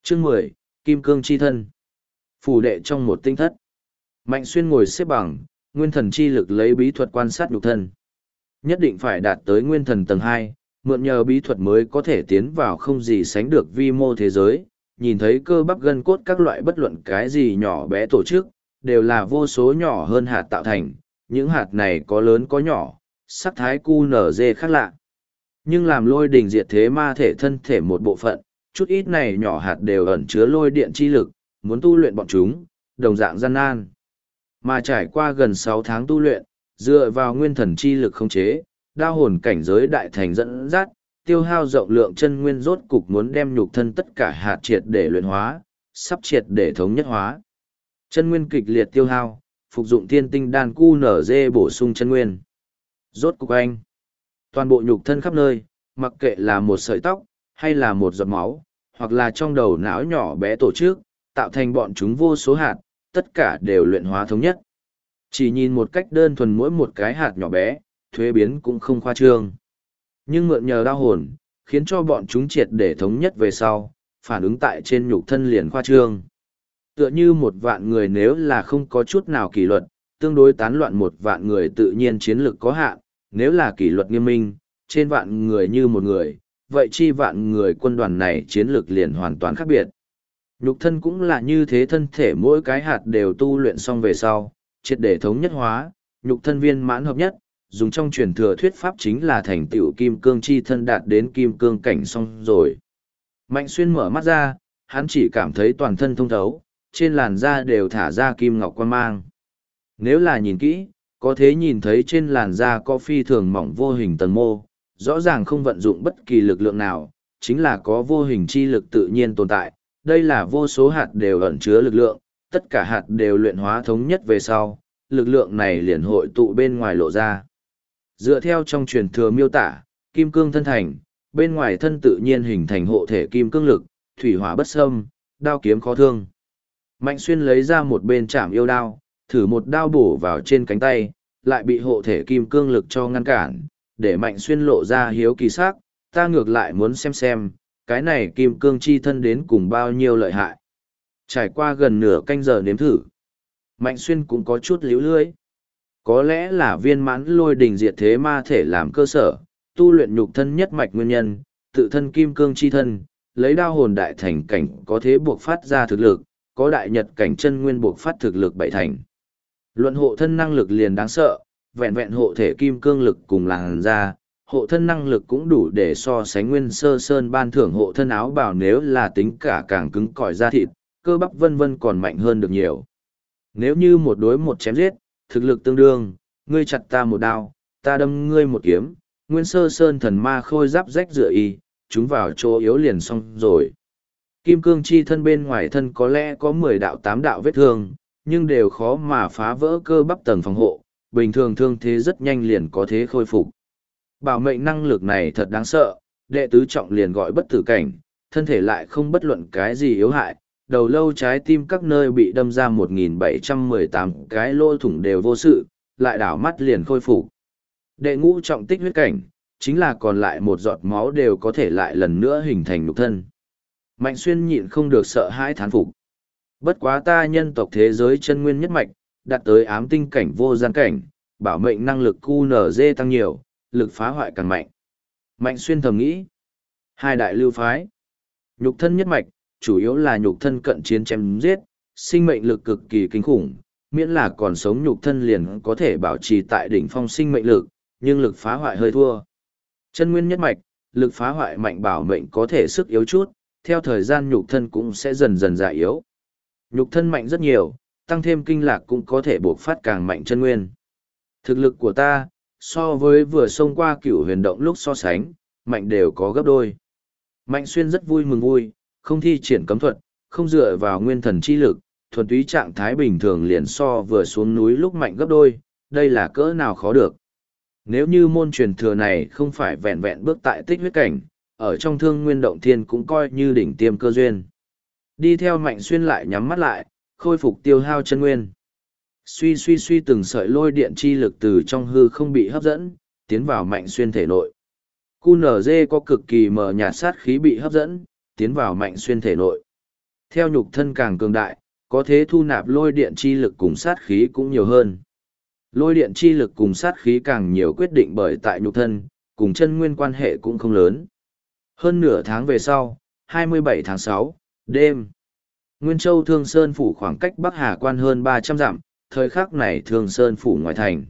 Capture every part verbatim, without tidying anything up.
Chương mười, Kim Cương Chi Thân. Phủ đệ trong một tinh thất. Mạnh Xuyên ngồi xếp bằng, nguyên thần chi lực lấy bí thuật quan sát nhục thân. Nhất định phải đạt tới nguyên thần tầng hai, mượn nhờ bí thuật mới có thể tiến vào không gì sánh được vi mô thế giới, nhìn thấy cơ bắp gân cốt các loại bất luận cái gì nhỏ bé tổ chức, đều là vô số nhỏ hơn hạt tạo thành, những hạt này có lớn có nhỏ, sắc thái cu nở dê khác lạ. Nhưng làm lôi đình diệt thế ma thể thân thể một bộ phận, chút ít này nhỏ hạt đều ẩn chứa lôi điện chi lực, muốn tu luyện bọn chúng, đồng dạng gian nan. Mà trải qua gần sáu tháng tu luyện, dựa vào nguyên thần chi lực khống chế, đao hồn cảnh giới đại thành dẫn dắt, tiêu hao rộng lượng chân nguyên rốt cục muốn đem nhục thân tất cả hạt triệt để luyện hóa, sắp triệt để thống nhất hóa. Chân nguyên kịch liệt tiêu hao, phục dụng thiên tinh đan cu nở dê bổ sung chân nguyên. Rốt cục anh, toàn bộ nhục thân khắp nơi, mặc kệ là một sợi tóc, hay là một giọt máu, hoặc là trong đầu não nhỏ bé tổ chức, tạo thành bọn chúng vô số hạt, tất cả đều luyện hóa thống nhất. Chỉ nhìn một cách đơn thuần mỗi một cái hạt nhỏ bé, thuế biến cũng không khoa trương. Nhưng mượn nhờ đao hồn, khiến cho bọn chúng triệt để thống nhất về sau, phản ứng tại trên nhục thân liền khoa trương. Tựa như một vạn người nếu là không có chút nào kỷ luật, tương đối tán loạn một vạn người tự nhiên chiến lực có hạn, nếu là kỷ luật nghiêm minh, trên vạn người như một người, vậy chi vạn người quân đoàn này chiến lược liền hoàn toàn khác biệt. Nhục thân cũng là như thế, thân thể mỗi cái hạt đều tu luyện xong về sau, triệt để thống nhất hóa, nhục thân viên mãn hợp nhất, dùng trong truyền thừa thuyết pháp chính là thành tựu kim cương chi thân đạt đến kim cương cảnh xong rồi. Mạnh Xuyên mở mắt ra, hắn chỉ cảm thấy toàn thân thông thấu, trên làn da đều thả ra kim ngọc quan mang. Nếu là nhìn kỹ, có thể nhìn thấy trên làn da có phi thường mỏng vô hình tầng mô, rõ ràng không vận dụng bất kỳ lực lượng nào, chính là có vô hình chi lực tự nhiên tồn tại. Đây là vô số hạt đều ẩn chứa lực lượng, tất cả hạt đều luyện hóa thống nhất về sau, lực lượng này liền hội tụ bên ngoài lộ ra. Dựa theo trong truyền thừa miêu tả, kim cương thân thành, bên ngoài thân tự nhiên hình thành hộ thể kim cương lực, thủy hỏa bất xâm, đao kiếm khó thương. Mạnh Xuyên lấy ra một bên chạm yêu đao, thử một đao bổ vào trên cánh tay, lại bị hộ thể kim cương lực cho ngăn cản, để Mạnh Xuyên lộ ra hiếu kỳ sắc, ta ngược lại muốn xem xem, cái này kim cương chi thân đến cùng bao nhiêu lợi hại. Trải qua gần nửa canh giờ nếm thử, Mạnh Xuyên cũng có chút líu lưỡi. Có lẽ là viên mãn lôi đình diệt thế ma thể làm cơ sở, tu luyện nhục thân nhất mạch nguyên nhân, tự thân kim cương chi thân, lấy đao hồn đại thành cảnh có thể buộc phát ra thực lực, có đại nhật cảnh chân nguyên buộc phát thực lực bảy thành. Luận hộ thân năng lực liền đáng sợ, vẹn vẹn hộ thể kim cương lực cùng làn da, hộ thân năng lực cũng đủ để so sánh nguyên sơ sơn ban thưởng hộ thân áo bào, nếu là tính cả càng cứng cỏi da thịt, cơ bắp vân vân còn mạnh hơn được nhiều. Nếu như một đối một chém giết, thực lực tương đương, ngươi chặt ta một đao, ta đâm ngươi một kiếm, nguyên sơ sơn thần ma khôi giáp rách rửa y, chúng vào chỗ yếu liền xong rồi. Kim cương chi thân bên ngoài thân có lẽ có mười đạo tám đạo vết thương, nhưng đều khó mà phá vỡ cơ bắp tầng phòng hộ, bình thường thương thế rất nhanh liền có thể khôi phục. Bảo mệnh năng lực này thật đáng sợ, đệ tứ trọng liền gọi bất tử cảnh, thân thể lại không bất luận cái gì yếu hại, đầu lâu trái tim các nơi bị đâm ra một nghìn bảy trăm mười tám cái lỗ thủng đều vô sự, lại đảo mắt liền khôi phục. Đệ ngũ trọng tích huyết cảnh, chính là còn lại một giọt máu đều có thể lại lần nữa hình thành nhục thân. Mạnh Xuyên nhịn không được sợ hãi thán phục. Bất quá ta nhân tộc thế giới chân nguyên nhất mạch, đạt tới ám tinh cảnh vô gian cảnh, bảo mệnh năng lực cu nở dê tăng nhiều, lực phá hoại càng mạnh. Mạnh Xuyên thầm nghĩ. Hai đại lưu phái. Nhục thân nhất mạch, chủ yếu là nhục thân cận chiến chém giết, sinh mệnh lực cực kỳ kinh khủng, miễn là còn sống nhục thân liền có thể bảo trì tại đỉnh phong sinh mệnh lực, nhưng lực phá hoại hơi thua. Chân nguyên nhất mạch, lực phá hoại mạnh, bảo mệnh có thể sức yếu chút, theo thời gian nhục thân cũng sẽ dần dần già yếu. Nhục thân mạnh rất nhiều, tăng thêm kinh lạc cũng có thể buộc phát càng mạnh chân nguyên. Thực lực của ta, so với vừa xông qua cửu huyền động lúc so sánh, mạnh đều có gấp đôi. Mạnh Xuyên rất vui mừng vui, không thi triển cấm thuật, không dựa vào nguyên thần chi lực, thuần túy trạng thái bình thường liền so vừa xuống núi lúc mạnh gấp đôi, đây là cỡ nào khó được. Nếu như môn truyền thừa này không phải vẹn vẹn bước tại tích huyết cảnh, ở trong thương nguyên động thiên cũng coi như đỉnh tiêm cơ duyên. Đi theo Mạnh Xuyên lại nhắm mắt lại, khôi phục tiêu hao chân nguyên. Suy suy suy từng sợi lôi điện chi lực từ trong hư không bị hấp dẫn, tiến vào Mạnh Xuyên thể nội. cu en giê có cực kỳ mờ nhạt sát khí bị hấp dẫn, tiến vào Mạnh Xuyên thể nội. Theo nhục thân càng cường đại, có thế thu nạp lôi điện chi lực cùng sát khí cũng nhiều hơn. Lôi điện chi lực cùng sát khí càng nhiều quyết định bởi tại nhục thân, cùng chân nguyên quan hệ cũng không lớn. Hơn nửa tháng về sau, hai mươi bảy tháng sáu, đêm. Nguyên Châu Thương Sơn Phủ khoảng cách Bắc Hà Quan hơn ba trăm dặm, thời khắc này Thương Sơn Phủ ngoài thành.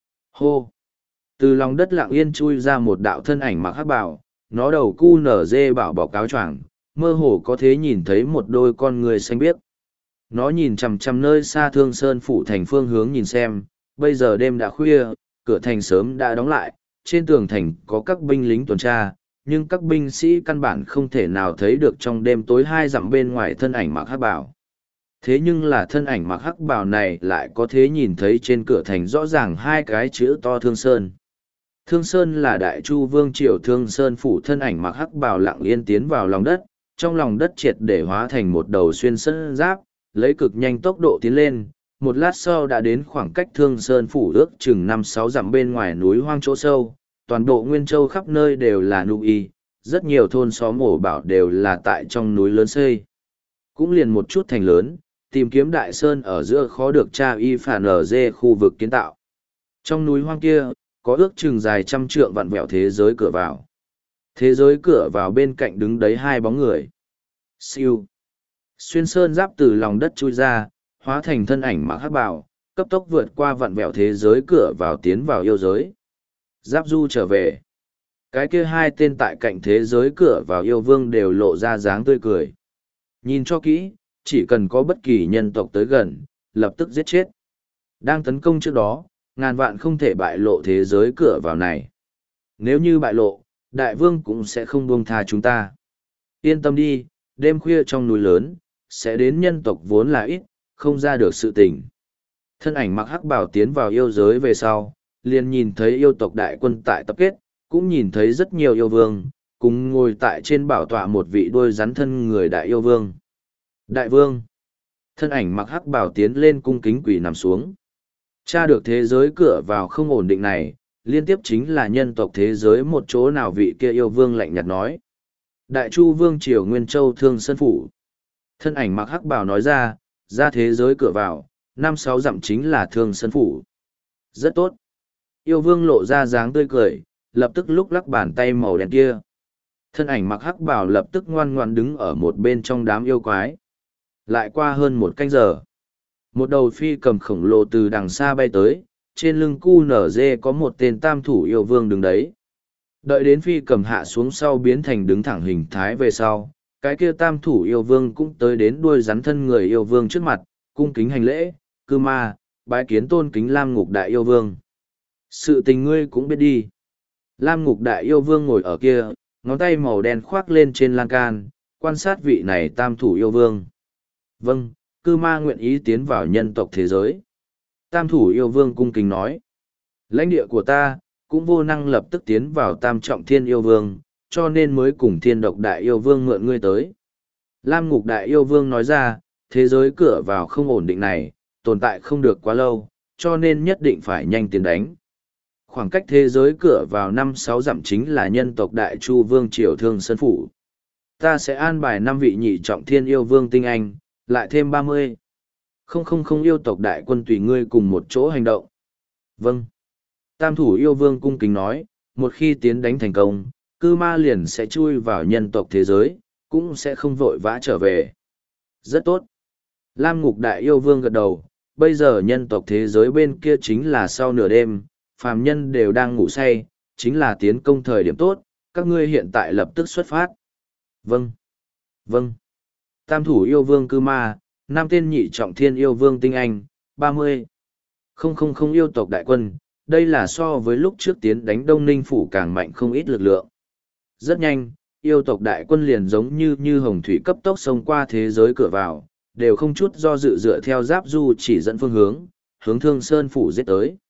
Hô! Từ lòng đất lặng yên chui ra một đạo thân ảnh mặc hắc bào, nó đầu cu nở dê bảo bọc áo choàng, mơ hồ có thế nhìn thấy một đôi con người xanh biếc. Nó nhìn chằm chằm nơi xa Thương Sơn Phủ thành phương hướng nhìn xem, bây giờ đêm đã khuya, cửa thành sớm đã đóng lại, trên tường thành có các binh lính tuần tra, nhưng các binh sĩ căn bản không thể nào thấy được trong đêm tối hai dặm bên ngoài thân ảnh mặc hắc bào. Thế nhưng là thân ảnh mặc hắc bào này lại có thế nhìn thấy trên cửa thành rõ ràng hai cái chữ to Thương Sơn. Thương Sơn là Đại Chu Vương Triều Thương Sơn Phủ, thân ảnh mặc hắc bào lặng yên tiến vào lòng đất, trong lòng đất triệt để hóa thành một đầu xuyên sơn giáp, lấy cực nhanh tốc độ tiến lên, một lát sau đã đến khoảng cách Thương Sơn Phủ ước chừng năm sáu dặm bên ngoài núi hoang chỗ sâu. Toàn bộ Nguyên Châu khắp nơi đều là nụ y, rất nhiều thôn xóm ổ bảo đều là tại trong núi lớn xây. Cũng liền một chút thành lớn, tìm kiếm đại sơn ở giữa khó được tra y phản ở dê khu vực kiến tạo. Trong núi hoang kia, có ước chừng dài trăm trượng vặn vẹo thế giới cửa vào. Thế giới cửa vào bên cạnh đứng đấy hai bóng người. Siêu. Xuyên sơn giáp từ lòng đất chui ra, hóa thành thân ảnh mặc hắc bào, cấp tốc vượt qua vặn vẹo thế giới cửa vào tiến vào yêu giới. Giáp du trở về. Cái kia hai tên tại cạnh thế giới cửa vào yêu vương đều lộ ra dáng tươi cười. Nhìn cho kỹ, chỉ cần có bất kỳ nhân tộc tới gần, lập tức giết chết. Đang tấn công trước đó, ngàn vạn không thể bại lộ thế giới cửa vào này. Nếu như bại lộ, đại vương cũng sẽ không buông tha chúng ta. Yên tâm đi, đêm khuya trong núi lớn, sẽ đến nhân tộc vốn là ít, không ra được sự tình. Thân ảnh mặc hắc bào tiến vào yêu giới về sau, liền nhìn thấy yêu tộc đại quân tại tập kết, cũng nhìn thấy rất nhiều yêu vương, cùng ngồi tại trên bảo tọa một vị đuôi rắn thân người đại yêu vương. Đại vương! Thân ảnh mặc hắc bào tiến lên cung kính quỳ nằm xuống. Tra được thế giới cửa vào không ổn định này, liên tiếp chính là nhân tộc thế giới một chỗ nào vị kia yêu vương lạnh nhạt nói. Đại Chu Vương Triều Nguyên Châu Thương Sơn Phủ. Thân ảnh mặc hắc bào nói ra, ra thế giới cửa vào, năm sáu dặm chính là Thương Sơn Phủ. Rất tốt. Yêu vương lộ ra dáng tươi cười, lập tức lúc lắc bàn tay màu đen kia. Thân ảnh mặc hắc bào lập tức ngoan ngoan đứng ở một bên trong đám yêu quái. Lại qua hơn một canh giờ. Một đầu phi cầm khổng lồ từ đằng xa bay tới, trên lưng cu nở dê có một tên tam thủ yêu vương đứng đấy. Đợi đến phi cầm hạ xuống sau biến thành đứng thẳng hình thái về sau, cái kia tam thủ yêu vương cũng tới đến đuôi rắn thân người yêu vương trước mặt, cung kính hành lễ, cư ma, bái kiến tôn kính Lam Ngục Đại Yêu Vương. Sự tình ngươi cũng biết đi. Lam Ngục Đại Yêu Vương ngồi ở kia, ngón tay màu đen khoác lên trên lan can, quan sát vị này tam thủ yêu vương. Vâng, cư ma nguyện ý tiến vào nhân tộc thế giới. Tam thủ yêu vương cung kính nói. Lãnh địa của ta, cũng vô năng lập tức tiến vào tam trọng thiên yêu vương, cho nên mới cùng thiên độc đại yêu vương mượn ngươi tới. Lam Ngục Đại Yêu Vương nói ra, thế giới cửa vào không ổn định này, tồn tại không được quá lâu, cho nên nhất định phải nhanh tiến đánh. Khoảng cách thế giới cửa vào năm sáu dặm chính là nhân tộc Đại Chu Vương Triều Thương Sơn Phủ. Ta sẽ an bài năm vị nhị trọng thiên yêu vương tinh anh, lại thêm ba mươi. Không không không yêu tộc đại quân tùy ngươi cùng một chỗ hành động. Vâng. Tam thủ yêu vương cung kính nói, một khi tiến đánh thành công, cư ma liền sẽ chui vào nhân tộc thế giới, cũng sẽ không vội vã trở về. Rất tốt. Lam Ngục Đại Yêu Vương gật đầu, bây giờ nhân tộc thế giới bên kia chính là sau nửa đêm, phàm nhân đều đang ngủ say, chính là tiến công thời điểm tốt, các ngươi hiện tại lập tức xuất phát. Vâng. Vâng. Tam thủ yêu vương cư ma, năm tên nhị trọng thiên yêu vương tinh anh, ba mươi. Không không không yêu tộc đại quân, đây là so với lúc trước tiến đánh Đông Ninh Phủ càng mạnh không ít lực lượng. Rất nhanh, yêu tộc đại quân liền giống như như hồng thủy cấp tốc xông qua thế giới cửa vào, đều không chút do dự dựa theo giáp du chỉ dẫn phương hướng, hướng Thương Sơn Phủ giết tới.